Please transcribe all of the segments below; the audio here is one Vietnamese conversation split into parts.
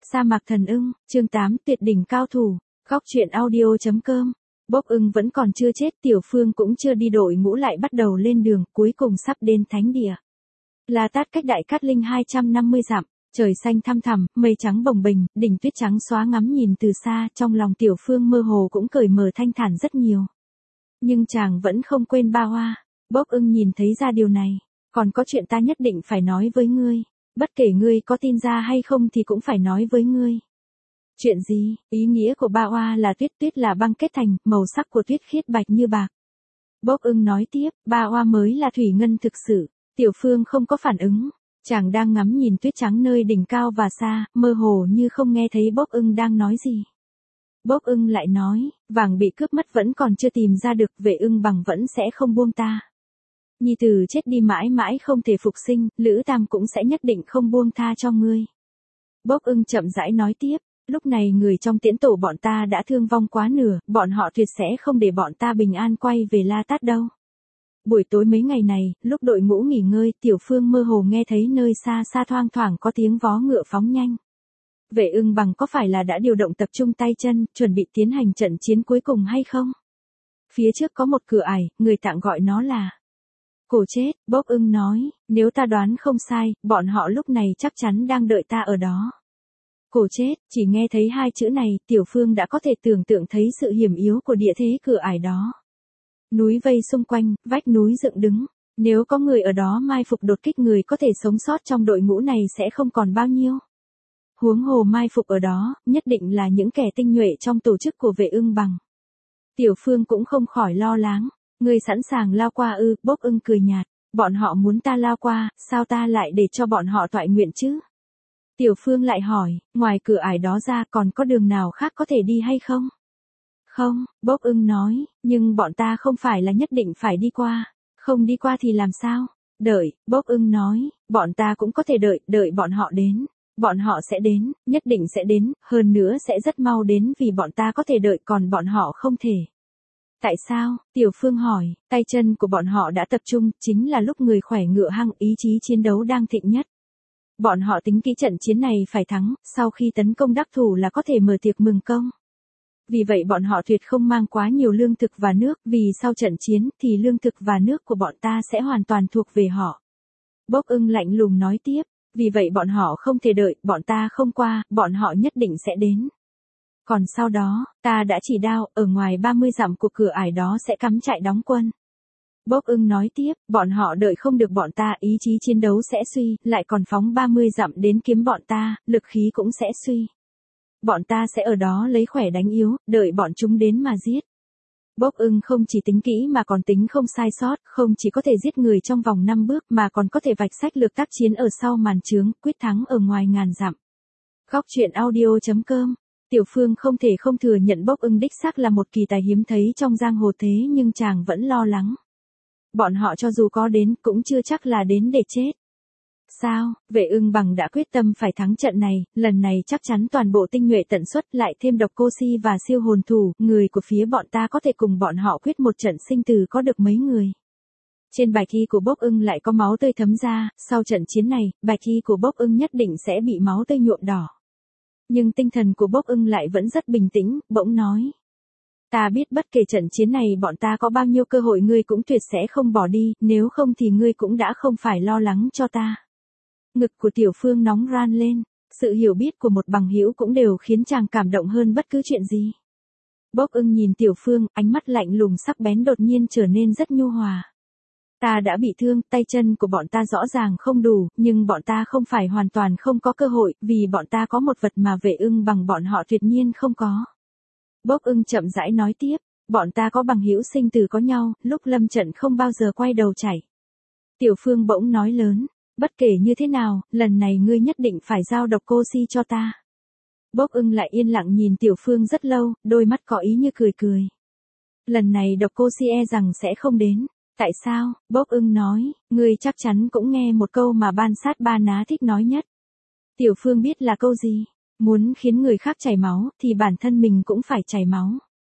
Sa mạc thần ưng, chương 8, tuyệt đỉnh cao thủ, góc truyện audio.com. Bốc ưng vẫn còn chưa chết, Tiểu Phương cũng chưa đi, đội ngũ lại bắt đầu lên đường, cuối cùng sắp đến thánh địa. La Tát cách Đại Cát Linh 250 dặm, trời xanh thăm thẳm, mây trắng bồng bềnh, đỉnh tuyết trắng xóa ngắm nhìn từ xa, trong lòng Tiểu Phương mơ hồ cũng cởi mở thanh thản rất nhiều. Nhưng chàng vẫn không quên Ba Hoa. Bốc ưng nhìn thấy ra điều này, còn có chuyện ta nhất định phải nói với ngươi. Bất kể ngươi có tin ra hay không thì cũng phải nói với ngươi. Chuyện gì? Ý nghĩa của Ba Hoa là tuyết, tuyết là băng kết thành, màu sắc của tuyết khiết bạch như bạc. Bốc ưng nói tiếp, Ba Hoa mới là thủy ngân thực sự. Tiểu Phương không có phản ứng, chàng đang ngắm nhìn tuyết trắng nơi đỉnh cao và xa, mơ hồ như không nghe thấy Bốc ưng đang nói gì. Bốc ưng lại nói, vàng bị cướp mất vẫn còn chưa tìm ra được, Vệ Ưng Bằng vẫn sẽ không buông ta. Nhi tử chết đi mãi mãi không thể phục sinh, Lữ Tam cũng sẽ nhất định không buông tha cho ngươi. Bốc ưng chậm rãi nói tiếp, lúc này người trong tiễn tổ bọn ta đã thương vong quá nửa, bọn họ tuyệt sẽ không để bọn ta bình an quay về La Tát đâu. Buổi tối mấy ngày này, lúc đội ngũ nghỉ ngơi, Tiểu Phương mơ hồ nghe thấy nơi xa xa thoang thoảng có tiếng vó ngựa phóng nhanh. Vệ Ưng Bằng có phải là đã điều động tập trung tay chân, chuẩn bị tiến hành trận chiến cuối cùng hay không? Phía trước có một cửa ải, người tạng gọi nó là Cổ Chết. Bốc ưng nói, nếu ta đoán không sai, bọn họ lúc này chắc chắn đang đợi ta ở đó. Cổ Chết, chỉ nghe thấy hai chữ này, Tiểu Phương đã có thể tưởng tượng thấy sự hiểm yếu của địa thế cửa ải đó. Núi vây xung quanh, vách núi dựng đứng. Nếu có người ở đó mai phục đột kích, người có thể sống sót trong đội ngũ này sẽ không còn bao nhiêu. Huống hồ mai phục ở đó, nhất định là những kẻ tinh nhuệ trong tổ chức của Vệ Ưng Bằng. Tiểu Phương cũng không khỏi lo lắng. Ngươi sẵn sàng lao qua ư? Bốc ưng cười nhạt, bọn họ muốn ta lao qua, sao ta lại để cho bọn họ toại nguyện chứ? Tiểu Phương lại hỏi, ngoài cửa ải đó ra còn có đường nào khác có thể đi hay không? Không, Bốc ưng nói, nhưng bọn ta không phải là nhất định phải đi qua, không đi qua thì làm sao? Đợi, Bốc ưng nói, bọn ta cũng có thể đợi bọn họ đến. Bọn họ sẽ đến, nhất định sẽ đến, hơn nữa sẽ rất mau đến vì bọn ta có thể đợi còn bọn họ không thể. Tại sao? Tiểu Phương hỏi, tay chân của bọn họ đã tập trung, chính là lúc người khỏe ngựa hăng, ý chí chiến đấu đang thịnh nhất. Bọn họ tính kỹ trận chiến này phải thắng, sau khi tấn công đắc thủ là có thể mở tiệc mừng công. Vì vậy bọn họ tuyệt không mang quá nhiều lương thực và nước, vì sau trận chiến thì lương thực và nước của bọn ta sẽ hoàn toàn thuộc về họ. Bốc ưng lạnh lùng nói tiếp, vì vậy bọn họ không thể đợi, bọn ta không qua, bọn họ nhất định sẽ đến. Còn sau đó, ta đã chỉ đao, ở ngoài 30 dặm của cửa ải đó sẽ cắm trại đóng quân. Bốc ưng nói tiếp, bọn họ đợi không được bọn ta, ý chí chiến đấu sẽ suy, lại còn phóng 30 dặm đến kiếm bọn ta, lực khí cũng sẽ suy. Bọn ta sẽ ở đó lấy khỏe đánh yếu, đợi bọn chúng đến mà giết. Bốc ưng không chỉ tính kỹ mà còn tính không sai sót, không chỉ có thể giết người trong vòng 5 bước mà còn có thể vạch sách lược tác chiến ở sau màn trướng, quyết thắng ở ngoài ngàn dặm. Góc truyện audio.com. Tiểu Phương không thể không thừa nhận Bốc ưng đích xác là một kỳ tài hiếm thấy trong giang hồ, thế nhưng chàng vẫn lo lắng. Bọn họ cho dù có đến cũng chưa chắc là đến để chết. Sao? Vệ Ưng Bằng đã quyết tâm phải thắng trận này, lần này chắc chắn toàn bộ tinh nhuệ tận xuất, lại thêm Độc Cô Si và siêu hồn thủ, người của phía bọn ta có thể cùng bọn họ quyết một trận sinh tử có được mấy người. Trên bạch y của Bốc ưng lại có máu tươi thấm ra, sau trận chiến này, bạch y của Bốc ưng nhất định sẽ bị máu tươi nhuộm đỏ. Nhưng tinh thần của Bốc ưng lại vẫn rất bình tĩnh, bỗng nói. Ta biết bất kể trận chiến này bọn ta có bao nhiêu cơ hội ngươi cũng tuyệt sẽ không bỏ đi, nếu không thì ngươi cũng đã không phải lo lắng cho ta. Ngực của Tiểu Phương nóng ran lên, sự hiểu biết của một bằng hữu cũng đều khiến chàng cảm động hơn bất cứ chuyện gì. Bốc ưng nhìn Tiểu Phương, ánh mắt lạnh lùng sắc bén đột nhiên trở nên rất nhu hòa. Ta đã bị thương, tay chân của bọn ta rõ ràng không đủ, nhưng bọn ta không phải hoàn toàn không có cơ hội, vì bọn ta có một vật mà Vệ Ưng Bằng bọn họ tuyệt nhiên không có. Bốc ưng chậm rãi nói tiếp, bọn ta có bằng hữu sinh tử có nhau, lúc lâm trận không bao giờ quay đầu chạy. Tiểu Phương bỗng nói lớn, bất kể như thế nào, lần này ngươi nhất định phải giao Độc Cô Si cho ta. Bốc ưng lại yên lặng nhìn Tiểu Phương rất lâu, đôi mắt có ý như cười cười. Lần này Độc Cô Si e rằng sẽ không đến. Tại sao? Bốc ưng nói, ngươi chắc chắn cũng nghe một câu mà Ban Sát Ba Ná thích nói nhất. Tiểu Phương biết là câu gì? Muốn khiến người khác chảy máu, thì bản thân mình cũng phải chảy máu.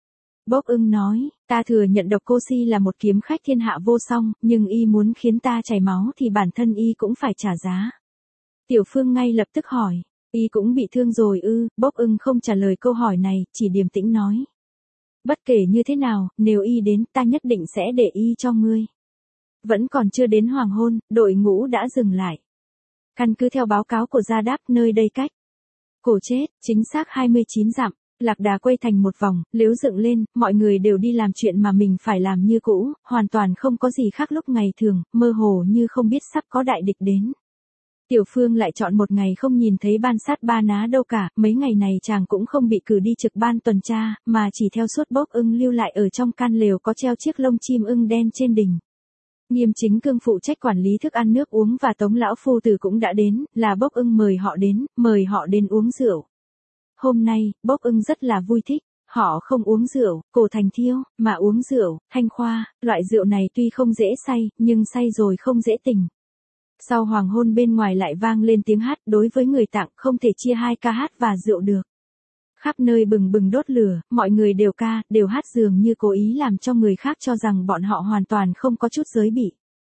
Bốc ưng nói, ta thừa nhận Độc Cô Si là một kiếm khách thiên hạ vô song, nhưng y muốn khiến ta chảy máu thì bản thân y cũng phải trả giá. Tiểu Phương ngay lập tức hỏi, Y cũng bị thương rồi ư? Bốc ưng không trả lời câu hỏi này, chỉ điềm tĩnh nói. Bất kể như thế nào, nếu Y đến ta nhất định sẽ để Y cho ngươi. Vẫn còn chưa đến hoàng hôn, đội ngũ đã dừng lại. Căn cứ theo báo cáo của Gia Đáp, nơi đây cách Cổ Chết, chính xác 29 dặm. Lạc Đà quay thành một vòng, liếu dựng lên, mọi người đều đi làm chuyện mà mình phải làm như cũ, hoàn toàn không có gì khác lúc ngày thường, mơ hồ như không biết sắp có đại địch đến. Tiểu Phương lại chọn một ngày không nhìn thấy Ban Sát Ba Ná đâu cả, mấy ngày này chàng cũng không bị cử đi trực ban tuần tra, mà chỉ theo suốt Bốc Ưng lưu lại ở trong can lều có treo chiếc lông chim ưng đen trên đỉnh. Nghiêm Chính Cương phụ trách quản lý thức ăn nước uống và Tống lão phu tử cũng đã đến, là Bốc Ưng mời họ đến uống rượu. Hôm nay, Bốc Ưng rất là vui thích, họ không uống rượu, cổ thành thiêu, mà uống rượu, thanh khoa, loại rượu này tuy không dễ say, nhưng say rồi không dễ tỉnh. Sau hoàng hôn bên ngoài lại vang lên tiếng hát, đối với người Tạng không thể chia hai ca hát và rượu được. Khắp nơi bừng bừng đốt lửa, mọi người đều ca, đều hát dường như cố ý làm cho người khác cho rằng bọn họ hoàn toàn không có chút giới bị.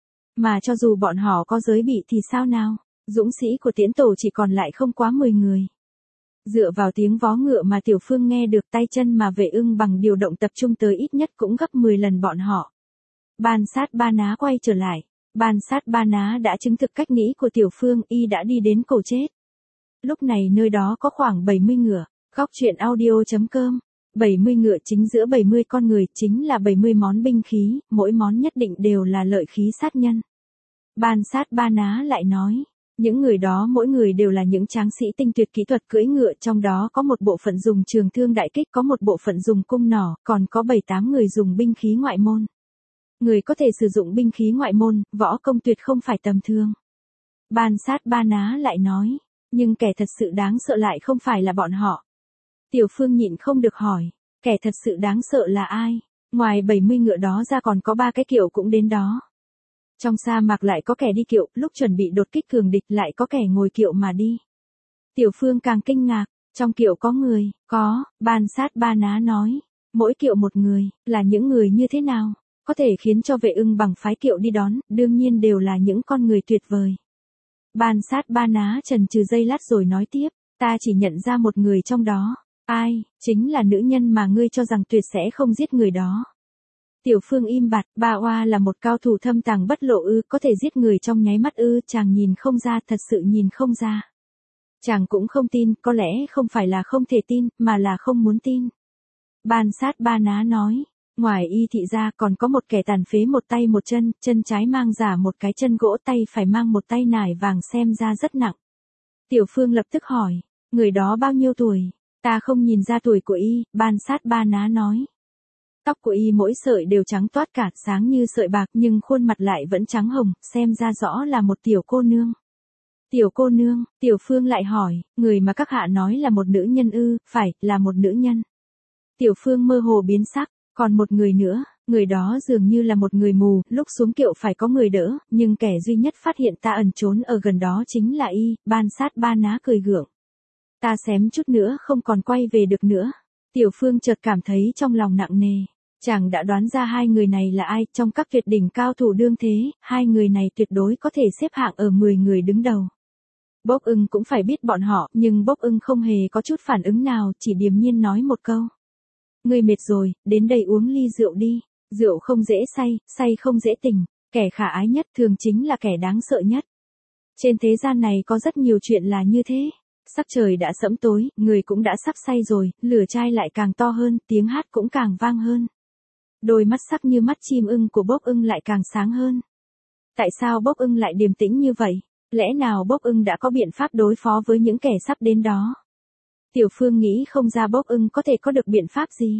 Mà cho dù bọn họ có giới bị thì sao nào, dũng sĩ của Tiễn Tổ chỉ còn lại không quá 10 người. Dựa vào tiếng vó ngựa mà Tiểu Phương nghe được, tay chân mà Vệ Ưng bằng điều động tập trung tới ít nhất cũng gấp 10 lần bọn họ. Ban Sát Ba Ná quay trở lại. Ban Sát Ba Ná đã chứng thực cách nghĩ của Tiểu Phương, Y đã đi đến Cổ Chết. Lúc này nơi đó có khoảng 70 ngựa. Góc truyện audio.com. 70 ngựa chính giữa 70 con người, chính là 70 món binh khí, mỗi món nhất định đều là lợi khí sát nhân. Ban Sát Ba Ná lại nói, những người đó mỗi người đều là những tráng sĩ tinh tuyệt kỹ thuật cưỡi ngựa, trong đó có một bộ phận dùng trường thương đại kích, có một bộ phận dùng cung nỏ, còn có 7-8 người dùng binh khí ngoại môn. Người có thể sử dụng binh khí ngoại môn, võ công tuyệt không phải tầm thường. Ban Sát Ba Ná lại nói, nhưng kẻ thật sự đáng sợ lại không phải là bọn họ. Tiểu Phương nhịn không được hỏi, kẻ thật sự đáng sợ là ai? Ngoài 70 ngựa đó ra còn có 3 cái kiệu cũng đến đó. Trong sa mạc lại có kẻ đi kiệu, lúc chuẩn bị đột kích cường địch lại có kẻ ngồi kiệu mà đi. Tiểu Phương càng kinh ngạc, trong kiệu có người, có, Ban Sát Ba Ná nói, mỗi kiệu một người, là những người như thế nào? Có thể khiến cho Vệ Ưng bằng phái kiệu đi đón, đương nhiên đều là những con người tuyệt vời. Ban Sát Ba Ná chần chừ giây lát rồi nói tiếp, ta chỉ nhận ra một người trong đó. Ai? Chính là nữ nhân mà ngươi cho rằng tuyệt sẽ không giết người đó. Tiểu Phương im bặt, Ba Oa là một cao thủ thâm tàng bất lộ ư, có thể giết người trong nháy mắt ư? Chàng nhìn không ra, thật sự nhìn không ra. Chàng cũng không tin, có lẽ không phải là không thể tin, mà là không muốn tin. Ban Sát Ba Ná nói, ngoài Y thị ra còn có một kẻ tàn phế một tay một chân, chân trái mang giả một cái chân gỗ, tay phải mang một tay nải vàng, xem ra rất nặng. Tiểu Phương lập tức hỏi, người đó bao nhiêu tuổi? Ta không nhìn ra tuổi của Y, Ban Sát Ba Ná nói. Tóc của Y mỗi sợi đều trắng toát cả, sáng như sợi bạc, nhưng khuôn mặt lại vẫn trắng hồng, xem ra rõ là một tiểu cô nương. Tiểu cô nương, Tiểu Phương lại hỏi, người mà các hạ nói là một nữ nhân ư? Phải, là một nữ nhân. Tiểu Phương mơ hồ biến sắc, còn một người nữa, người đó dường như là một người mù, lúc xuống kiệu phải có người đỡ, nhưng kẻ duy nhất phát hiện ta ẩn trốn ở gần đó chính là Y. Ban Sát Ba Ná cười gượng. Ta xém chút nữa không còn quay về được nữa. Tiểu Phương chợt cảm thấy trong lòng nặng nề. Chàng đã đoán ra hai người này là ai, trong các tuyệt đỉnh cao thủ đương thế, hai người này tuyệt đối có thể xếp hạng ở 10 người đứng đầu. Bốc Ưng cũng phải biết bọn họ, nhưng Bốc Ưng không hề có chút phản ứng nào, chỉ điềm nhiên nói một câu. Ngươi mệt rồi, đến đây uống ly rượu đi. Rượu không dễ say, say không dễ tỉnh. Kẻ khả ái nhất thường chính là kẻ đáng sợ nhất. Trên thế gian này có rất nhiều chuyện là như thế. Sắc trời đã sẫm tối, người cũng đã sắp say rồi, lửa chai lại càng to hơn, tiếng hát cũng càng vang hơn. Đôi mắt sắc như mắt chim ưng của Bốc Ưng lại càng sáng hơn. Tại sao Bốc Ưng lại điềm tĩnh như vậy? Lẽ nào Bốc Ưng đã có biện pháp đối phó với những kẻ sắp đến đó? Tiểu Phương nghĩ không ra Bốc Ưng có thể có được biện pháp gì.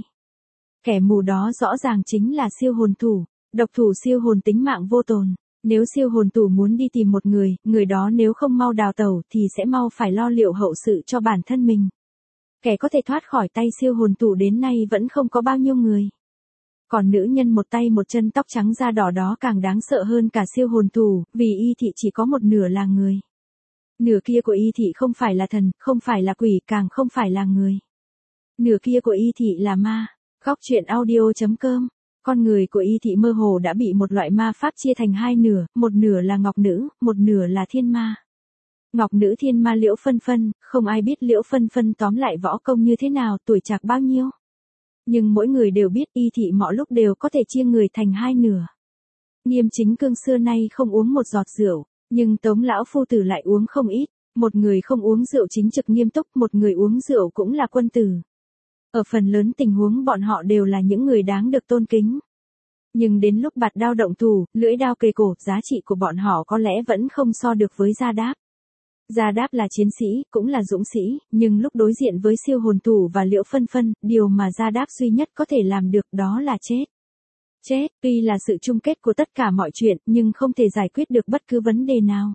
Kẻ mù đó rõ ràng chính là siêu hồn thủ, độc thủ siêu hồn tính mạng vô tồn. Nếu siêu hồn thủ muốn đi tìm một người, người đó nếu không mau đào tẩu thì sẽ mau phải lo liệu hậu sự cho bản thân mình. Kẻ có thể thoát khỏi tay siêu hồn thủ đến nay vẫn không có bao nhiêu người. Còn nữ nhân một tay một chân tóc trắng da đỏ đó càng đáng sợ hơn cả siêu hồn thủ, vì Y thị chỉ có một nửa là người. Nửa kia của Y thị không phải là thần, không phải là quỷ, càng không phải là người. Nửa kia của Y thị là ma. Góc truyện audio.com. Con người của Y thị mơ hồ đã bị một loại ma pháp chia thành hai nửa, một nửa là ngọc nữ, một nửa là thiên ma. Ngọc nữ thiên ma Liễu Phân Phân, không ai biết Liễu Phân Phân tóm lại võ công như thế nào, tuổi trạc bao nhiêu. Nhưng mỗi người đều biết Y Thị mọi lúc đều có thể chia người thành hai nửa. Nghiêm Chính Cương xưa nay không uống một giọt rượu, nhưng Tống lão phu tử lại uống không ít. Một người không uống rượu chính trực nghiêm túc, một người uống rượu cũng là quân tử. Ở phần lớn tình huống bọn họ đều là những người đáng được tôn kính. Nhưng đến lúc bạt đao động thủ, lưỡi đao kề cổ, giá trị của bọn họ có lẽ vẫn không so được với Gia Đáp. Gia Đáp là chiến sĩ, cũng là dũng sĩ, nhưng lúc đối diện với siêu hồn thủ và Liễu Phân Phân, điều mà Gia Đáp duy nhất có thể làm được đó là chết. Chết, tuy là sự chung kết của tất cả mọi chuyện, nhưng không thể giải quyết được bất cứ vấn đề nào.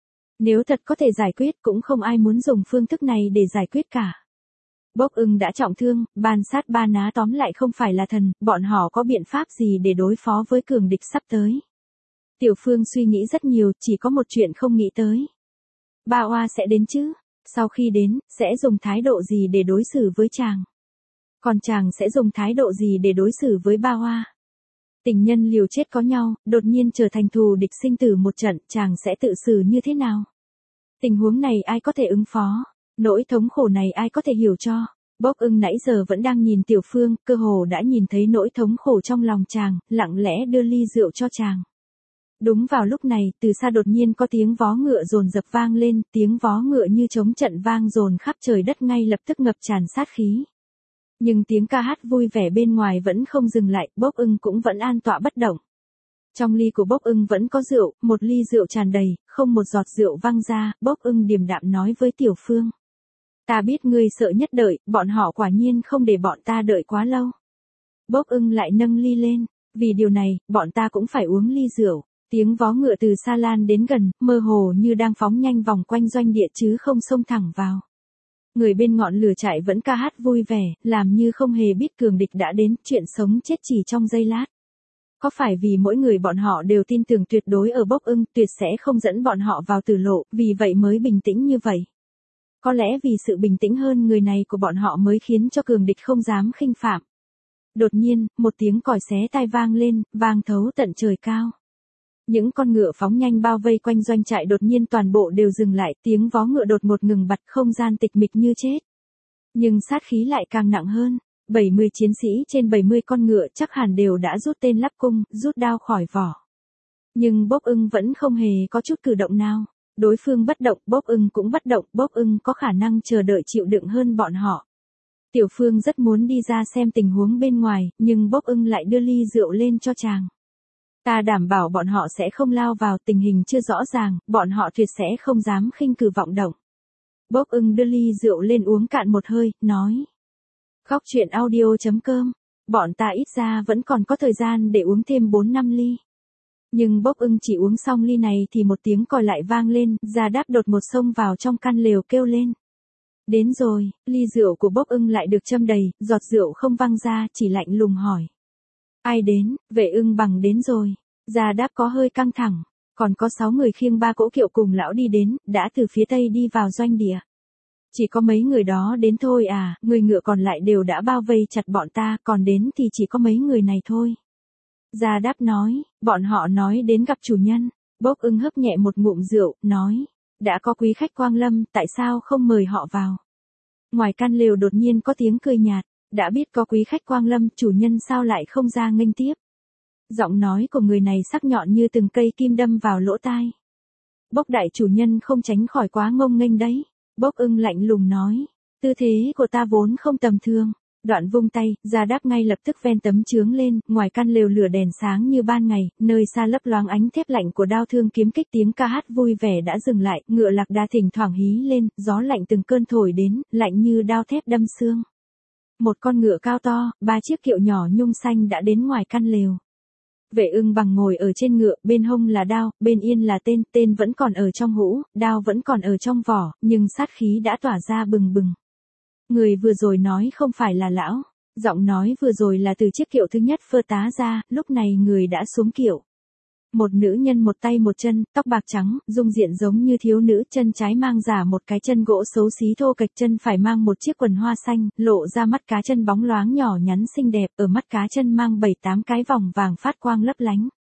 Nếu thật có thể giải quyết cũng không ai muốn dùng phương thức này để giải quyết cả. Bốc Ưng đã trọng thương, Ban Sát Ba Ná tóm lại không phải là thần, bọn họ có biện pháp gì để đối phó với cường địch sắp tới. Tiểu Phương suy nghĩ rất nhiều, chỉ có một chuyện không nghĩ tới. Ba Oa sẽ đến chứ, sau khi đến, sẽ dùng thái độ gì để đối xử với chàng. Còn chàng sẽ dùng thái độ gì để đối xử với Ba Oa. Tình nhân liều chết có nhau, đột nhiên trở thành thù địch sinh tử một trận, chàng sẽ tự xử như thế nào? Tình huống này ai có thể ứng phó? Nỗi thống khổ này ai có thể hiểu cho? Bốc Ưng nãy giờ vẫn đang nhìn Tiểu Phương, cơ hồ đã nhìn thấy nỗi thống khổ trong lòng chàng, lặng lẽ đưa ly rượu cho chàng. Đúng vào lúc này, từ xa đột nhiên có tiếng vó ngựa dồn dập vang lên, tiếng vó ngựa như trống trận vang dồn khắp trời đất ngay lập tức ngập tràn sát khí. Nhưng tiếng ca hát vui vẻ bên ngoài vẫn không dừng lại, Bốc Ưng cũng vẫn an tọa bất động. Trong ly của Bốc Ưng vẫn có rượu, một ly rượu tràn đầy, không một giọt rượu văng ra, Bốc Ưng điềm đạm nói với Tiểu Phương. Ta biết ngươi sợ nhất đợi, bọn họ quả nhiên không để bọn ta đợi quá lâu. Bốc Ưng lại nâng ly lên, vì điều này, bọn ta cũng phải uống ly rượu. Tiếng vó ngựa từ xa lan đến gần, mơ hồ như đang phóng nhanh vòng quanh doanh địa chứ không xông thẳng vào. Người bên ngọn lửa trại vẫn ca hát vui vẻ, làm như không hề biết cường địch đã đến, chuyện sống chết chỉ trong giây lát. Có phải vì mỗi người bọn họ đều tin tưởng tuyệt đối ở Bốc Ưng, tuyệt sẽ không dẫn bọn họ vào tử lộ, vì vậy mới bình tĩnh như vậy. Có lẽ vì sự bình tĩnh hơn người này của bọn họ mới khiến cho cường địch không dám khinh phạm. Đột nhiên, một tiếng còi xé tai vang lên, vang thấu tận trời cao. Những con ngựa phóng nhanh bao vây quanh doanh trại đột nhiên toàn bộ đều dừng lại, tiếng vó ngựa đột ngột ngừng bặt, không gian tịch mịch như chết. Nhưng sát khí lại càng nặng hơn, 70 chiến sĩ trên 70 con ngựa chắc hẳn đều đã rút tên lắp cung, rút đao khỏi vỏ. Nhưng Bốc Ưng vẫn không hề có chút cử động nào. Đối phương bất động, Bốc Ưng cũng bất động, Bốc Ưng có khả năng chờ đợi chịu đựng hơn bọn họ. Tiểu Phương rất muốn đi ra xem tình huống bên ngoài, nhưng Bốc Ưng lại đưa ly rượu lên cho chàng. Ta đảm bảo bọn họ sẽ không lao vào, tình hình chưa rõ ràng, bọn họ tuyệt sẽ không dám khinh cử vọng động. Bốc Ưng đưa ly rượu lên uống cạn một hơi, nói. Góc truyện audio.com, bọn ta ít ra vẫn còn có thời gian để uống thêm 4-5 ly. Nhưng Bốc Ưng chỉ uống xong ly này thì một tiếng còi lại vang lên, Gia Đáp đột một xông vào trong căn lều kêu lên. Đến rồi, ly rượu của Bốc Ưng lại được châm đầy, giọt rượu không văng ra, chỉ lạnh lùng hỏi. Ai đến, Vệ Ưng Bằng đến rồi. Gia Đáp có hơi căng thẳng, còn có 6 người khiêng 3 cỗ kiệu cùng lão đi đến, đã từ phía tây đi vào doanh địa. Chỉ có mấy người đó đến thôi à, người ngựa còn lại đều đã bao vây chặt bọn ta, còn đến thì chỉ có mấy người này thôi. Gia Đáp nói, bọn họ nói đến gặp chủ nhân. Bốc Ưng hớp nhẹ một ngụm rượu, nói, đã có quý khách quang lâm, tại sao không mời họ vào? Ngoài căn lều đột nhiên có tiếng cười nhạt, đã biết có quý khách quang lâm, chủ nhân sao lại không ra nghênh tiếp? Giọng nói của người này sắc nhọn như từng cây kim đâm vào lỗ tai. Bốc đại chủ nhân không tránh khỏi quá ngông nghênh đấy. Bốc Ưng lạnh lùng nói, tư thế của ta vốn không tầm thường. Đoạn vung tay, Gia Đáp ngay lập tức ven tấm chướng lên, ngoài căn lều lửa đèn sáng như ban ngày, nơi xa lấp loáng ánh thép lạnh của đao thương kiếm kích, tiếng ca hát vui vẻ đã dừng lại, ngựa lạc đà thỉnh thoảng hí lên, gió lạnh từng cơn thổi đến, lạnh như đao thép đâm xương. Một con ngựa cao to, 3 chiếc kiệu nhỏ nhung xanh đã đến ngoài căn lều. Vệ Ưng Bằng ngồi ở trên ngựa, bên hông là đao, bên yên là tên, tên vẫn còn ở trong hũ, đao vẫn còn ở trong vỏ, nhưng sát khí đã tỏa ra bừng bừng. Người vừa rồi nói không phải là lão, giọng nói vừa rồi là từ chiếc kiệu thứ nhất phơ tá ra, lúc này người đã xuống kiệu. Một nữ nhân một tay một chân, tóc bạc trắng, dung diện giống như thiếu nữ, chân trái mang giả một cái chân gỗ xấu xí thô kệch, chân phải mang một chiếc quần hoa xanh, lộ ra mắt cá chân bóng loáng nhỏ nhắn xinh đẹp, ở mắt cá chân mang 7-8 cái vòng vàng phát quang lấp lánh.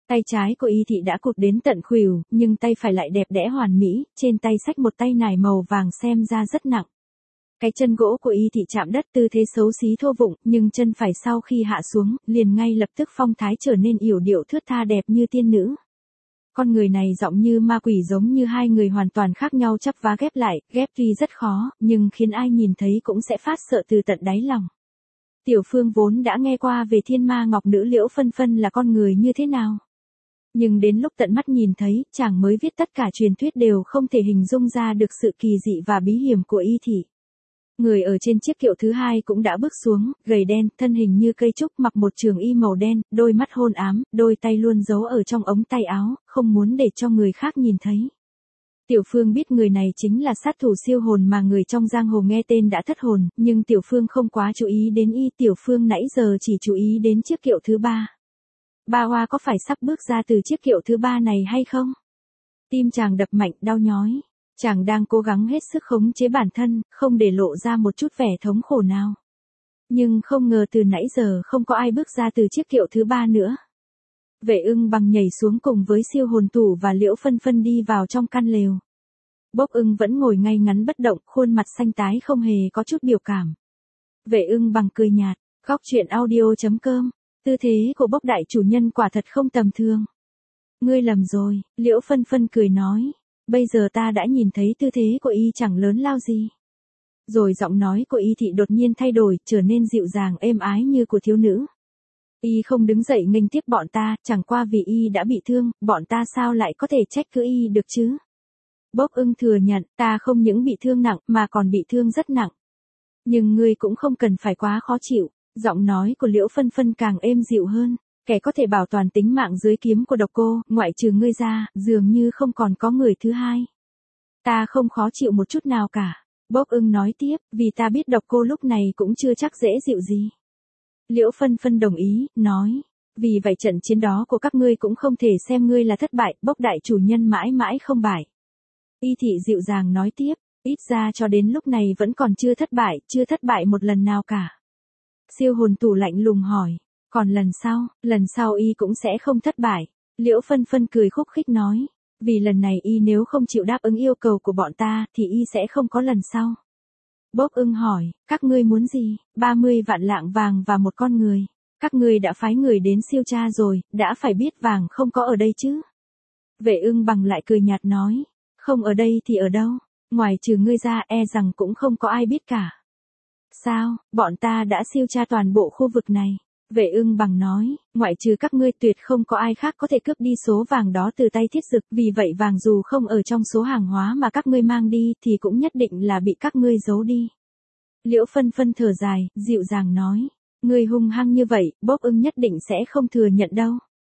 Tay trái của y thị đã cụt đến tận khuỷu, nhưng tay phải lại đẹp đẽ hoàn mỹ, trên tay xách một tay nải màu vàng xem ra rất nặng. Cái chân gỗ của y thị chạm đất tư thế xấu xí thô vụng, nhưng chân phải sau khi hạ xuống, liền ngay lập tức phong thái trở nên yểu điệu thướt tha đẹp như tiên nữ. Con người này giọng như ma quỷ, giống như hai người hoàn toàn khác nhau chắp vá ghép lại, ghép tuy rất khó, nhưng khiến ai nhìn thấy cũng sẽ phát sợ từ tận đáy lòng. Tiểu Phương vốn đã nghe qua về thiên ma ngọc nữ Liễu Phân Phân là con người như thế nào. Nhưng đến lúc tận mắt nhìn thấy, chàng mới biết tất cả truyền thuyết đều không thể hình dung ra được sự kỳ dị và bí hiểm của y thị. Người ở trên chiếc kiệu thứ hai cũng đã bước xuống, gầy đen, thân hình như cây trúc, mặc một trường y màu đen, đôi mắt hôn ám, đôi tay luôn giấu ở trong ống tay áo, không muốn để cho người khác nhìn thấy. Tiểu Phương biết người này chính là sát thủ siêu hồn mà người trong giang hồ nghe tên đã thất hồn, nhưng Tiểu Phương không quá chú ý đến y. Tiểu Phương nãy giờ chỉ chú ý đến chiếc kiệu thứ ba. Ba Hoa có phải sắp bước ra từ chiếc kiệu thứ ba này hay không? Tim chàng đập mạnh, đau nhói. Chàng đang cố gắng hết sức khống chế bản thân, không để lộ ra một chút vẻ thống khổ nào. Nhưng không ngờ từ nãy giờ không có ai bước ra từ chiếc kiệu thứ ba nữa. Vệ Ưng Bằng nhảy xuống cùng với siêu hồn thủ và Liễu Phân Phân đi vào trong căn lều. Bốc Ưng vẫn ngồi ngay ngắn bất động, khuôn mặt xanh tái không hề có chút biểu cảm. Vệ Ưng Bằng cười nhạt, góc truyện audio.com, tư thế của Bốc đại chủ nhân quả thật không tầm thường. Ngươi lầm rồi, Liễu Phân Phân cười nói. Bây giờ ta đã nhìn thấy tư thế của y chẳng lớn lao gì. Rồi giọng nói của y thị đột nhiên thay đổi, trở nên dịu dàng êm ái như của thiếu nữ. Y không đứng dậy nghênh tiếp bọn ta, chẳng qua vì y đã bị thương, bọn ta sao lại có thể trách cứ y được chứ? Bốc Ưng thừa nhận, ta không những bị thương nặng mà còn bị thương rất nặng. Nhưng ngươi cũng không cần phải quá khó chịu. Giọng nói của Liễu Phân Phân càng êm dịu hơn. Kẻ có thể bảo toàn tính mạng dưới kiếm của độc cô, ngoại trừ ngươi ra, dường như không còn có người thứ hai. Ta không khó chịu một chút nào cả. Bốc Ưng nói tiếp, vì ta biết độc cô lúc này cũng chưa chắc dễ dịu gì. Liễu Phân Phân đồng ý, nói. Vì vậy trận chiến đó của các ngươi cũng không thể xem ngươi là thất bại, Bốc đại chủ nhân mãi mãi không bại. Y thị dịu dàng nói tiếp, ít ra cho đến lúc này vẫn còn chưa thất bại một lần nào cả. Siêu hồn tủ lạnh lùng hỏi. Còn lần sau y cũng sẽ không thất bại. Liễu Phân Phân cười khúc khích nói. Vì lần này y nếu không chịu đáp ứng yêu cầu của bọn ta, thì y sẽ không có lần sau. Bốc Ưng hỏi, các ngươi muốn gì? 30 vạn lạng vàng và một con người. Các ngươi đã phái người đến siêu tra rồi, đã phải biết vàng không có ở đây chứ. Vệ Ưng Bằng lại cười nhạt nói. Không ở đây thì ở đâu? Ngoài trừ ngươi ra e rằng cũng không có ai biết cả. Sao, bọn ta đã siêu tra toàn bộ khu vực này. Vệ Ưng Bằng nói, ngoại trừ các ngươi tuyệt không có ai khác có thể cướp đi số vàng đó từ tay Thiết Dực, vì vậy vàng dù không ở trong số hàng hóa mà các ngươi mang đi thì cũng nhất định là bị các ngươi giấu đi. Liễu Phân Phân thở dài, dịu dàng nói, ngươi hung hăng như vậy, Bốc Ưng nhất định sẽ không thừa nhận đâu.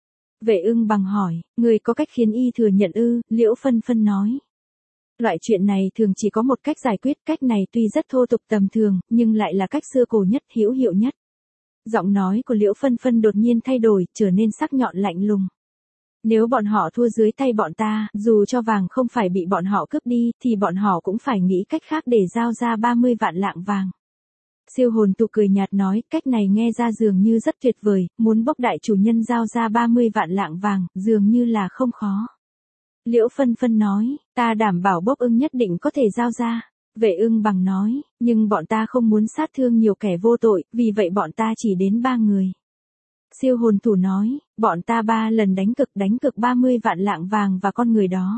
Vệ Ưng Bằng hỏi, ngươi có cách khiến y thừa nhận ư? Liễu Phân Phân nói. Loại chuyện này thường chỉ có một cách giải quyết, cách này tuy rất thô tục tầm thường, nhưng lại là cách xưa cổ nhất, hữu hiệu nhất. Giọng nói của Liễu Phân Phân đột nhiên thay đổi, trở nên sắc nhọn lạnh lùng. Nếu bọn họ thua dưới tay bọn ta, dù cho vàng không phải bị bọn họ cướp đi, thì bọn họ cũng phải nghĩ cách khác để giao ra 30 vạn lạng vàng. Siêu hồn tụ cười nhạt nói, cách này nghe ra dường như rất tuyệt vời, muốn Bốc đại chủ nhân giao ra 30 vạn lạng vàng, dường như là không khó. Liễu Phân Phân nói, ta đảm bảo Bốc Ưng nhất định có thể giao ra. Vệ Ưng Bằng nói, nhưng bọn ta không muốn sát thương nhiều kẻ vô tội, vì vậy bọn ta chỉ đến 3 người. Siêu hồn thủ nói, bọn ta 3 lần đánh cược 30 vạn lạng vàng và con người đó.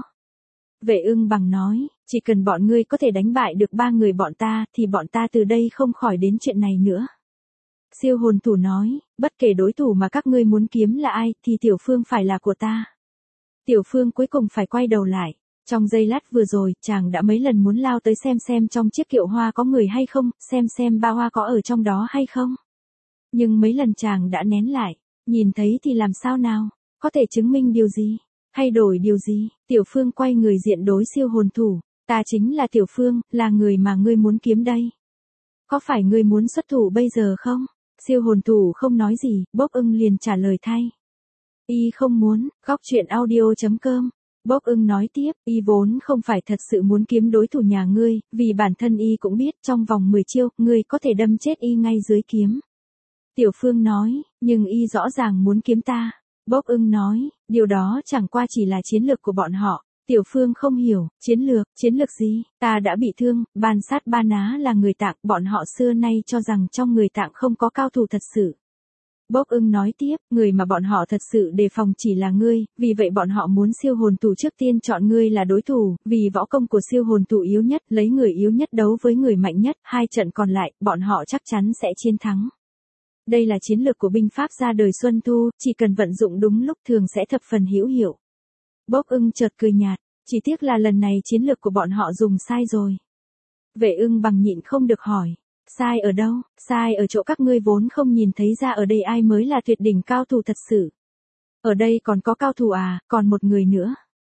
Vệ Ưng Bằng nói, chỉ cần bọn ngươi có thể đánh bại được 3 người bọn ta, thì bọn ta từ đây không khỏi đến chuyện này nữa. Siêu hồn thủ nói, bất kể đối thủ mà các ngươi muốn kiếm là ai, thì Tiểu Phương phải là của ta. Tiểu Phương cuối cùng phải quay đầu lại. Trong giây lát vừa rồi, chàng đã mấy lần muốn lao tới xem trong chiếc kiệu hoa có người hay không, xem Ba Hoa có ở trong đó hay không. Nhưng mấy lần chàng đã nén lại, nhìn thấy thì làm sao nào, có thể chứng minh điều gì, thay đổi điều gì. Tiểu Phương quay người diện đối siêu hồn thủ, ta chính là Tiểu Phương, là người mà ngươi muốn kiếm đây. Có phải ngươi muốn xuất thủ bây giờ không? Siêu hồn thủ không nói gì, Bốc Ưng liền trả lời thay. Y không muốn, góc truyện audio.com. Bốc Ưng nói tiếp, y vốn không phải thật sự muốn kiếm đối thủ nhà ngươi, vì bản thân y cũng biết trong vòng 10 chiêu, ngươi có thể đâm chết y ngay dưới kiếm. Tiểu Phương nói, nhưng y rõ ràng muốn kiếm ta. Bốc ưng nói, điều đó chẳng qua chỉ là chiến lược của bọn họ. Tiểu Phương không hiểu, chiến lược gì, ta đã bị thương, Ban Sát Ba Ná là người Tạng, bọn họ xưa nay cho rằng trong người Tạng không có cao thủ thật sự. Bốc ưng nói tiếp, người mà bọn họ thật sự đề phòng chỉ là ngươi, vì vậy bọn họ muốn siêu hồn tù trước tiên chọn ngươi là đối thủ, vì võ công của siêu hồn tù yếu nhất, lấy người yếu nhất đấu với người mạnh nhất, 2 trận còn lại, bọn họ chắc chắn sẽ chiến thắng. Đây là chiến lược của binh pháp ra đời Xuân Thu, chỉ cần vận dụng đúng lúc thường sẽ thập phần hữu hiệu. Bốc ưng chợt cười nhạt, chỉ tiếc là lần này chiến lược của bọn họ dùng sai rồi. Vệ Ưng bằng nhịn không được hỏi, sai ở đâu, sai ở chỗ các ngươi vốn không nhìn thấy ra ở đây ai mới là tuyệt đỉnh cao thủ thật sự. Ở đây còn có cao thủ à, còn một người nữa.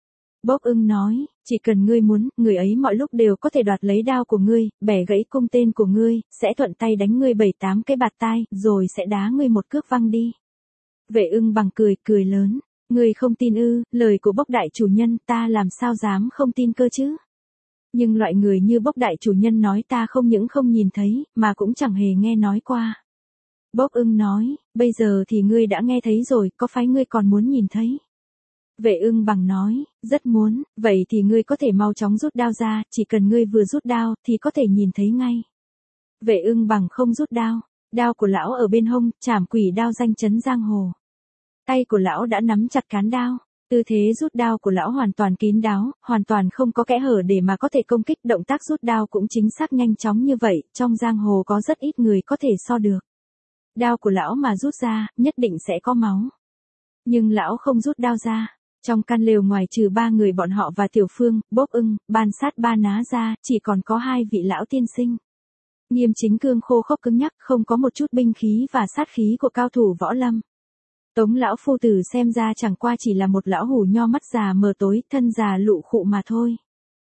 Bốc Ưng nói, chỉ cần ngươi muốn, người ấy mọi lúc đều có thể đoạt lấy đao của ngươi, bẻ gãy cung tên của ngươi, sẽ thuận tay đánh ngươi 7-8 cái bạt tai, rồi sẽ đá ngươi một cước văng đi. Vệ Ưng bằng cười lớn, ngươi không tin ư, lời của Bốc đại chủ nhân ta làm sao dám không tin cơ chứ. Nhưng loại người như Bốc đại chủ nhân nói ta không những không nhìn thấy, mà cũng chẳng hề nghe nói qua. Bốc Ưng nói, bây giờ thì ngươi đã nghe thấy rồi, có phải ngươi còn muốn nhìn thấy? Vệ Ưng bằng nói, rất muốn, vậy thì ngươi có thể mau chóng rút đao ra, chỉ cần ngươi vừa rút đao, thì có thể nhìn thấy ngay. Vệ Ưng bằng không rút đao, đao của lão ở bên hông, trảm quỷ đao danh chấn giang hồ. Tay của lão đã nắm chặt cán đao, tư thế rút đao của lão hoàn toàn kín đáo, hoàn toàn không có kẽ hở để mà có thể công kích, động tác rút đao cũng chính xác nhanh chóng như vậy, trong giang hồ có rất ít người có thể so được. Đao của lão mà rút ra, nhất định sẽ có máu. Nhưng lão không rút đao ra. Trong căn lều ngoài trừ 3 người bọn họ và Tiểu Phương, Bốc Ưng, Ban Sát Ba Ná ra, chỉ còn có 2 vị lão tiên sinh. Nghiêm Chính Cương khô khốc cứng nhắc, không có một chút binh khí và sát khí của cao thủ võ lâm. Tống lão phu tử xem ra chẳng qua chỉ là một lão hủ nho mắt già mờ tối, thân già lụ khụ mà thôi.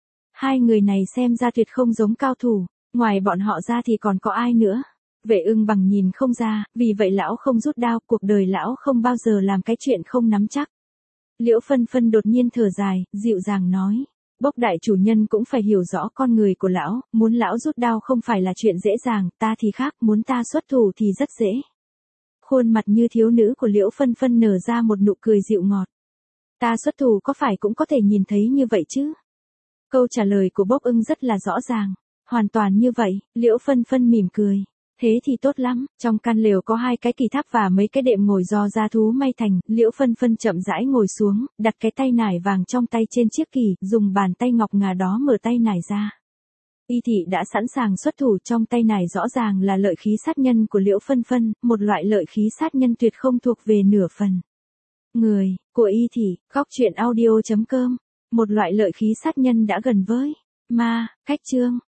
2 người này xem ra tuyệt không giống cao thủ, ngoài bọn họ ra thì còn có ai nữa. Vệ Ưng bằng nhìn không ra, vì vậy lão không rút đao, cuộc đời lão không bao giờ làm cái chuyện không nắm chắc. Liễu Phân Phân đột nhiên thở dài, dịu dàng nói, Bốc đại chủ nhân cũng phải hiểu rõ con người của lão, muốn lão rút đao không phải là chuyện dễ dàng, ta thì khác, muốn ta xuất thủ thì rất dễ. Khuôn mặt như thiếu nữ của Liễu Phân Phân nở ra một nụ cười dịu ngọt. Ta xuất thủ có phải cũng có thể nhìn thấy như vậy chứ? Câu trả lời của Bốc Ưng rất là rõ ràng, hoàn toàn như vậy, Liễu Phân Phân mỉm cười. Thế thì tốt lắm, trong căn lều có 2 cái kỳ tháp và mấy cái đệm ngồi do gia thú may thành, Liễu Phân Phân chậm rãi ngồi xuống, đặt cái tay nải vàng trong tay trên chiếc kỳ, dùng bàn tay ngọc ngà đó mở tay nải ra. Y thị đã sẵn sàng xuất thủ, trong tay nải rõ ràng là lợi khí sát nhân của Liễu Phân Phân, một loại lợi khí sát nhân tuyệt không thuộc về nửa phần. Người, của Y thị, góc truyện audio.com, một loại lợi khí sát nhân đã gần với ma, cách chương.